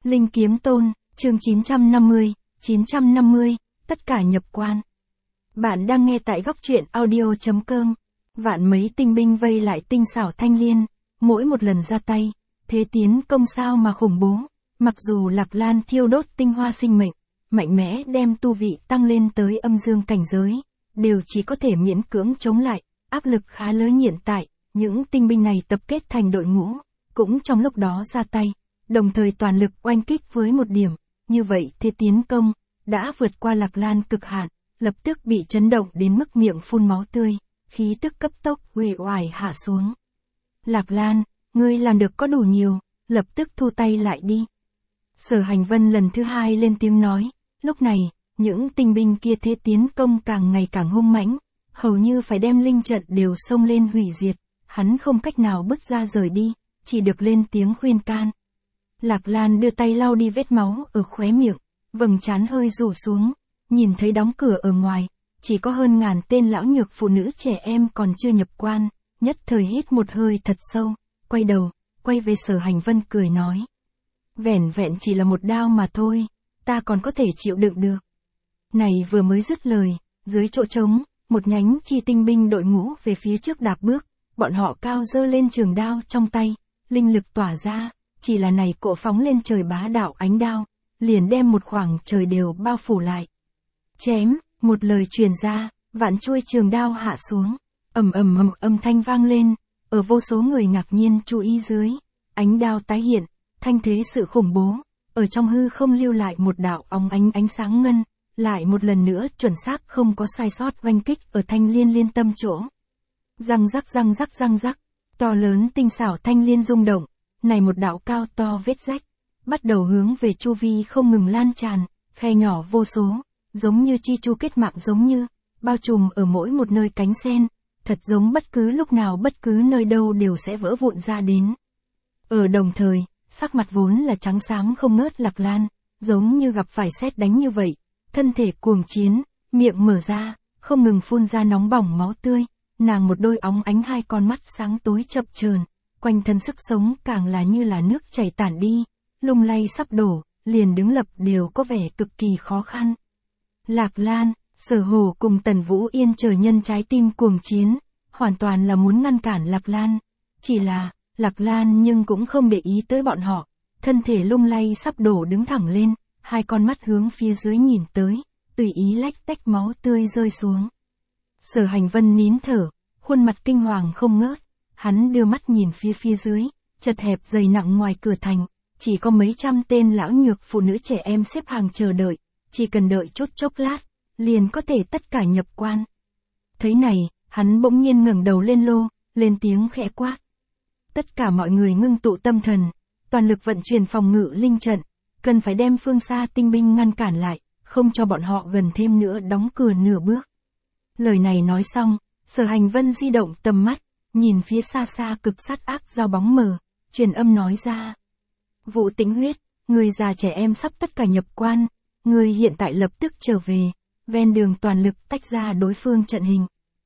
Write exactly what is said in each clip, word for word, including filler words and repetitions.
Linh Kiếm Tôn, chương chín trăm năm mươi, chín trăm năm mươi, tất cả nhập quan. Bạn đang nghe tại góc truyện audio.com. Vạn mấy tinh binh vây lại tinh xảo Thanh Liên, mỗi một lần ra tay, thế tiến công sao mà khủng bố, mặc dù Lạc Lan thiêu đốt tinh hoa sinh mệnh, mạnh mẽ đem tu vị tăng lên tới âm dương cảnh giới, đều chỉ có thể miễn cưỡng chống lại, áp lực khá lớn hiện tại, những tinh binh này tập kết thành đội ngũ, cũng trong lúc đó ra tay, đồng thời toàn lực oanh kích với một điểm, như vậy thế tiến công, đã vượt qua Lạc Lan cực hạn, lập tức bị chấn động đến mức miệng phun máu tươi, khí tức cấp tốc uể oải hạ xuống. Lạc Lan, ngươi làm được có đủ nhiều, lập tức thu tay lại đi. Sở Hành Vân lần thứ hai lên tiếng nói, lúc này, những tinh binh kia thế tiến công càng ngày càng hung mãnh, hầu như phải đem linh trận đều xông lên hủy diệt, hắn không cách nào bứt ra rời đi, chỉ được lên tiếng khuyên can. Lạc Lan đưa tay lau đi vết máu ở khóe miệng, vầng trán hơi rủ xuống, nhìn thấy đóng cửa ở ngoài, chỉ có hơn ngàn tên lão nhược phụ nữ trẻ em còn chưa nhập quan, nhất thời hít một hơi thật sâu, quay đầu, quay về Sở Hành Vân cười nói. Vẻn vẹn chỉ là một đao mà thôi, ta còn có thể chịu đựng được. Này vừa mới dứt lời, dưới chỗ trống, một nhánh chi tinh binh đội ngũ về phía trước đạp bước, bọn họ cao dơ lên trường đao trong tay, linh lực tỏa ra, chỉ là này cộ phóng lên trời bá đạo ánh đao, liền đem một khoảng trời đều bao phủ lại. Chém, một lời truyền ra, vạn chuôi trường đao hạ xuống, ầm ầm ầm âm thanh vang lên, ở vô số người ngạc nhiên chú ý dưới, ánh đao tái hiện, thanh thế sự khủng bố, ở trong hư không lưu lại một đạo óng ánh ánh sáng ngân, lại một lần nữa chuẩn xác không có sai sót oanh kích ở Thanh Liên liên tâm chỗ. Răng rắc răng rắc răng rắc, to lớn tinh xảo Thanh Liên rung động, này một đạo cao to vết rách, bắt đầu hướng về chu vi không ngừng lan tràn, khe nhỏ vô số, giống như chi chu kết mạng giống như, bao trùm ở mỗi một nơi cánh sen, thật giống bất cứ lúc nào bất cứ nơi đâu đều sẽ vỡ vụn ra đến. Ở đồng thời, sắc mặt vốn là trắng xám không ngớt Lạc Lan, giống như gặp phải sét đánh như vậy, thân thể cuồng chiến, miệng mở ra, không ngừng phun ra nóng bỏng máu tươi, nàng một đôi óng ánh hai con mắt sáng tối chập chờn, quanh thân sức sống càng là như là nước chảy tản đi, lung lay sắp đổ, liền đứng lập đều có vẻ cực kỳ khó khăn. Lạc Lan, Sở Hổ cùng Tần Vũ Yên chờ nhân trái tim cuồng chiến, hoàn toàn là muốn ngăn cản Lạc Lan, chỉ là, Lạc Lan nhưng cũng không để ý tới bọn họ, thân thể lung lay sắp đổ đứng thẳng lên, hai con mắt hướng phía dưới nhìn tới, tùy ý lách tách máu tươi rơi xuống. Sở Hành Vân nín thở, khuôn mặt kinh hoàng không ngớt, hắn đưa mắt nhìn phía phía dưới, chật hẹp dày nặng ngoài cửa thành, chỉ có mấy trăm tên lão nhược phụ nữ trẻ em xếp hàng chờ đợi, chỉ cần đợi chút chốc lát, liền có thể tất cả nhập quan. Thấy này, hắn bỗng nhiên ngẩng đầu lên lô, lên tiếng khẽ quát. Tất cả mọi người ngưng tụ tâm thần, toàn lực vận chuyển phòng ngự linh trận, cần phải đem phương xa tinh binh ngăn cản lại, không cho bọn họ gần thêm nữa đóng cửa nửa bước. Lời này nói xong, Sở Hành Vân di động tầm mắt, nhìn phía xa xa cực sát ác dao bóng mờ, truyền âm nói ra. Vũ Tĩnh Huyết, người già trẻ em sắp tất cả nhập quan, người hiện tại lập tức trở về, ven đường toàn lực tách ra đối phương trận hình.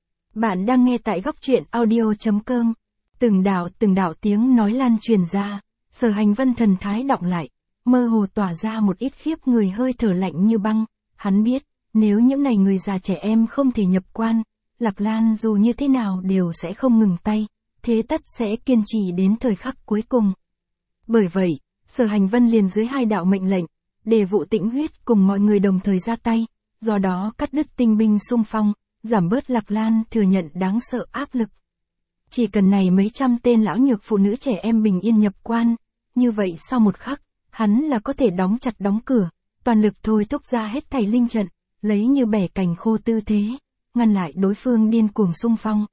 Bạn đang nghe tại góc truyện audio.com. Từng đạo từng đạo tiếng nói lan truyền ra, Sở Hành Vân thần thái đọng lại, mơ hồ tỏa ra một ít khiếp người hơi thở lạnh như băng, hắn biết, nếu những này người già trẻ em không thể nhập quan, Lạc Lan dù như thế nào đều sẽ không ngừng tay, thế tất sẽ kiên trì đến thời khắc cuối cùng. Bởi vậy, Sở Hành Vân liền dưới hai đạo mệnh lệnh, để Vũ Tĩnh Huyết cùng mọi người đồng thời ra tay, do đó cắt đứt tinh binh xung phong, giảm bớt Lạc Lan thừa nhận đáng sợ áp lực. Chỉ cần này mấy trăm tên lão nhược phụ nữ trẻ em bình yên nhập quan, như vậy sau một khắc, hắn là có thể đóng chặt đóng cửa, toàn lực thôi thúc ra hết thảy linh trận, lấy như bẻ cành khô tư thế, ngăn lại đối phương điên cuồng xung phong.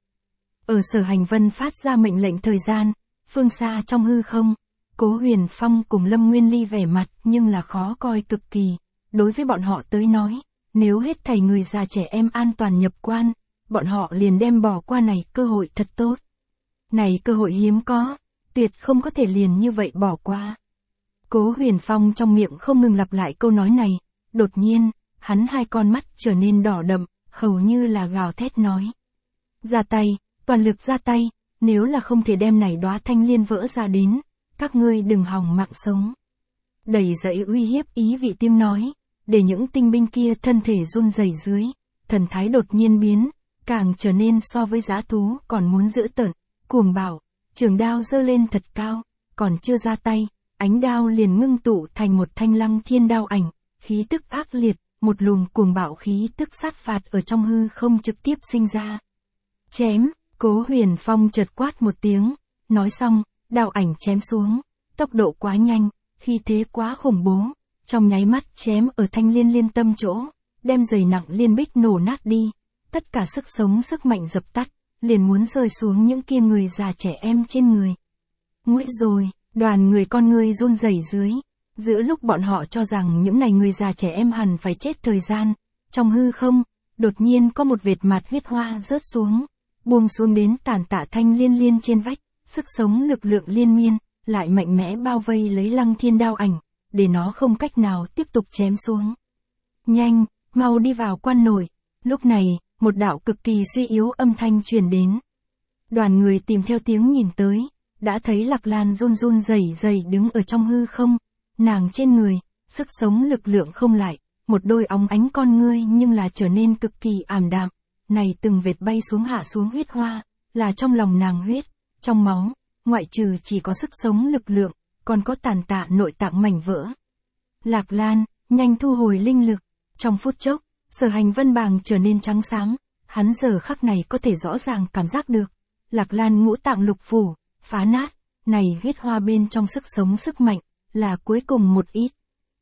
Ở Sở Hành Vân phát ra mệnh lệnh thời gian, phương xa trong hư không, Cố Huyền Phong cùng Lâm Nguyên Ly vẻ mặt nhưng là khó coi cực kỳ, đối với bọn họ tới nói, nếu hết thảy người già trẻ em an toàn nhập quan, bọn họ liền đem bỏ qua này cơ hội thật tốt. Này cơ hội hiếm có, tuyệt không có thể liền như vậy bỏ qua. Cố Huyền Phong trong miệng không ngừng lặp lại câu nói này, đột nhiên, hắn hai con mắt trở nên đỏ đậm, hầu như là gào thét nói. Ra tay, toàn lực ra tay, nếu là không thể đem này đóa Thanh Liên vỡ ra đến, các ngươi đừng hòng mạng sống. Đầy dẫy uy hiếp ý vị tiếng nói, để những tinh binh kia thân thể run rẩy dưới, thần thái đột nhiên biến, càng trở nên so với dã thú còn muốn dữ tợn, cuồng bạo, trường đao giơ lên thật cao, còn chưa ra tay, ánh đao liền ngưng tụ thành một thanh lăng thiên đao ảnh, khí tức ác liệt, một luồng cuồng bạo khí tức sát phạt ở trong hư không trực tiếp sinh ra. Chém, Cố Huyền Phong chợt quát một tiếng, nói xong, đao ảnh chém xuống, tốc độ quá nhanh, khí thế quá khủng bố, trong nháy mắt chém ở thanh liên liên tâm chỗ, đem dày nặng liên bích nổ nát đi, tất cả sức sống sức mạnh dập tắt, liền muốn rơi xuống những kia người già trẻ em trên người. Nguy rồi, đoàn người con người run rẩy dưới, giữa lúc bọn họ cho rằng những này người già trẻ em hẳn phải chết thời gian, trong hư không, đột nhiên có một vệt mạt huyết hoa rớt xuống, buông xuống đến tàn tạ thanh liên liên trên vách, sức sống lực lượng liên miên, lại mạnh mẽ bao vây lấy lăng thiên đao ảnh, để nó không cách nào tiếp tục chém xuống. Nhanh, mau đi vào quan nội. Lúc này, một đạo cực kỳ suy yếu âm thanh truyền đến. Đoàn người tìm theo tiếng nhìn tới, đã thấy Lạc Lan run run rẩy rẩy đứng ở trong hư không, nàng trên người, sức sống lực lượng không lại, một đôi óng ánh con ngươi nhưng là trở nên cực kỳ ảm đạm, này từng vệt bay xuống hạ xuống huyết hoa, là trong lòng nàng huyết, trong máu, ngoại trừ chỉ có sức sống lực lượng, còn có tàn tạ nội tạng mảnh vỡ. Lạc Lan, nhanh thu hồi linh lực, trong phút chốc, Sở Hành Vân bàng trở nên trắng xám, hắn giờ khắc này có thể rõ ràng cảm giác được, Lạc Lan ngũ tạng lục phủ, phá nát, này huyết hoa bên trong sức sống sức mạnh, là cuối cùng một ít.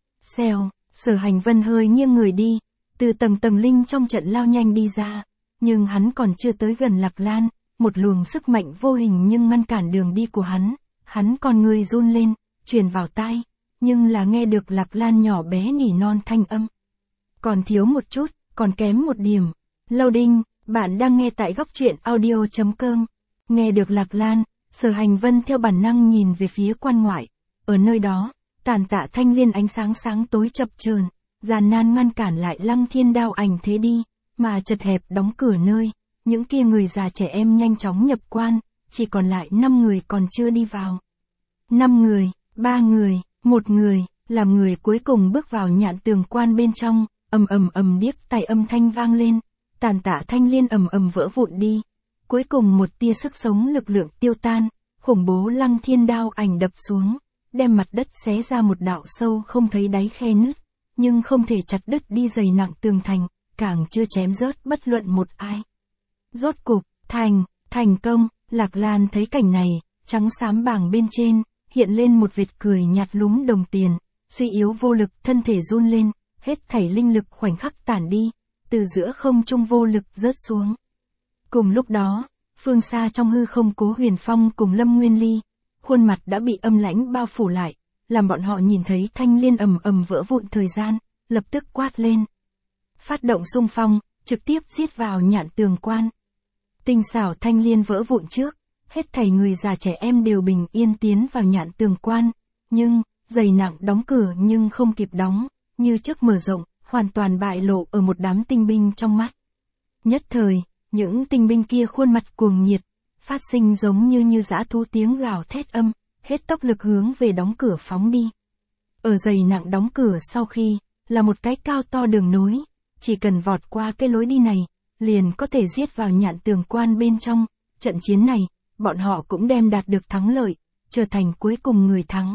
Xèo, Sở Hành Vân hơi nghiêng người đi, từ tầng tầng linh trong trận lao nhanh đi ra, nhưng hắn còn chưa tới gần Lạc Lan, một luồng sức mạnh vô hình nhưng ngăn cản đường đi của hắn, hắn còn người run lên, truyền vào tai, nhưng là nghe được Lạc Lan nhỏ bé nỉ non thanh âm. Còn thiếu một chút, còn kém một điểm. Loading, bạn đang nghe tại góc truyện audio chấm com. Nghe được Lạc Lan, Sở Hành Vân theo bản năng nhìn về phía quan ngoại. Ở nơi đó, tàn tạ thanh liên ánh sáng sáng tối chập chờn, gian nan ngăn cản lại lăng thiên đao ảnh thế đi, mà chật hẹp đóng cửa nơi. Những kia người già trẻ em nhanh chóng nhập quan, chỉ còn lại năm người còn chưa đi vào. năm người, ba người, một người, làm người cuối cùng bước vào nhạn tường quan bên trong, ầm ầm ầm điếc tai âm thanh vang lên, tàn tạ thanh liên ầm ầm vỡ vụn đi. Cuối cùng một tia sức sống lực lượng tiêu tan, khủng bố lăng thiên đao ảnh đập xuống, đem mặt đất xé ra một đạo sâu không thấy đáy khe nứt, nhưng không thể chặt đứt đi dày nặng tường thành, càng chưa chém rớt bất luận một ai. Rốt cục, thành, thành công, Lạc Lan thấy cảnh này, trắng xám bảng bên trên, hiện lên một vệt cười nhạt lúm đồng tiền, suy yếu vô lực thân thể run lên, hết thảy linh lực khoảnh khắc tản đi, từ giữa không trung vô lực rớt xuống. Cùng lúc đó, phương xa trong hư không Cố Huyền Phong cùng Lâm Nguyên Ly, khuôn mặt đã bị âm lãnh bao phủ lại, làm bọn họ nhìn thấy thanh liên ầm ầm vỡ vụn thời gian, lập tức quát lên. Phát động xung phong, trực tiếp giết vào nhạn tường quan. Tinh xảo thanh liên vỡ vụn trước, hết thảy người già trẻ em đều bình yên tiến vào nhạn tường quan, nhưng, dày nặng đóng cửa nhưng không kịp đóng, như trước mở rộng, hoàn toàn bại lộ ở một đám tinh binh trong mắt. Nhất thời, những tinh binh kia khuôn mặt cuồng nhiệt, phát sinh giống như như dã thú tiếng gào thét âm, hết tốc lực hướng về đóng cửa phóng đi. Ở dày nặng đóng cửa sau khi, là một cái cao to đường nối, chỉ cần vọt qua cái lối đi này, liền có thể giết vào nhạn tường quan bên trong. Trận chiến này, bọn họ cũng đem đạt được thắng lợi, trở thành cuối cùng người thắng.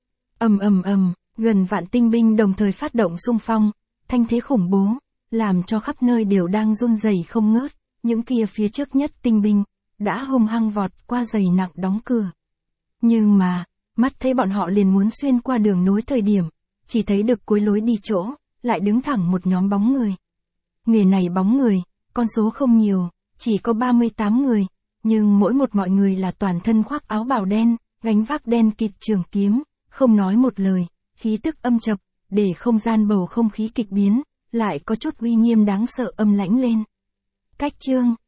Ầm ầm ầm, gần vạn tinh binh đồng thời phát động xung phong, thanh thế khủng bố, làm cho khắp nơi đều đang run rẩy không ngớt, những kia phía trước nhất tinh binh, đã hung hăng vọt qua dày nặng đóng cửa. Nhưng mà, mắt thấy bọn họ liền muốn xuyên qua đường nối thời điểm, chỉ thấy được cuối lối đi chỗ, lại đứng thẳng một nhóm bóng người. Người này bóng người, con số không nhiều, chỉ có ba mươi tám người, nhưng mỗi một mọi người là toàn thân khoác áo bào đen, gánh vác đen kịt trường kiếm, không nói một lời, khí tức âm trầm, để không gian bầu không khí kịch biến, lại có chút uy nghiêm đáng sợ âm lãnh lên. Cách chương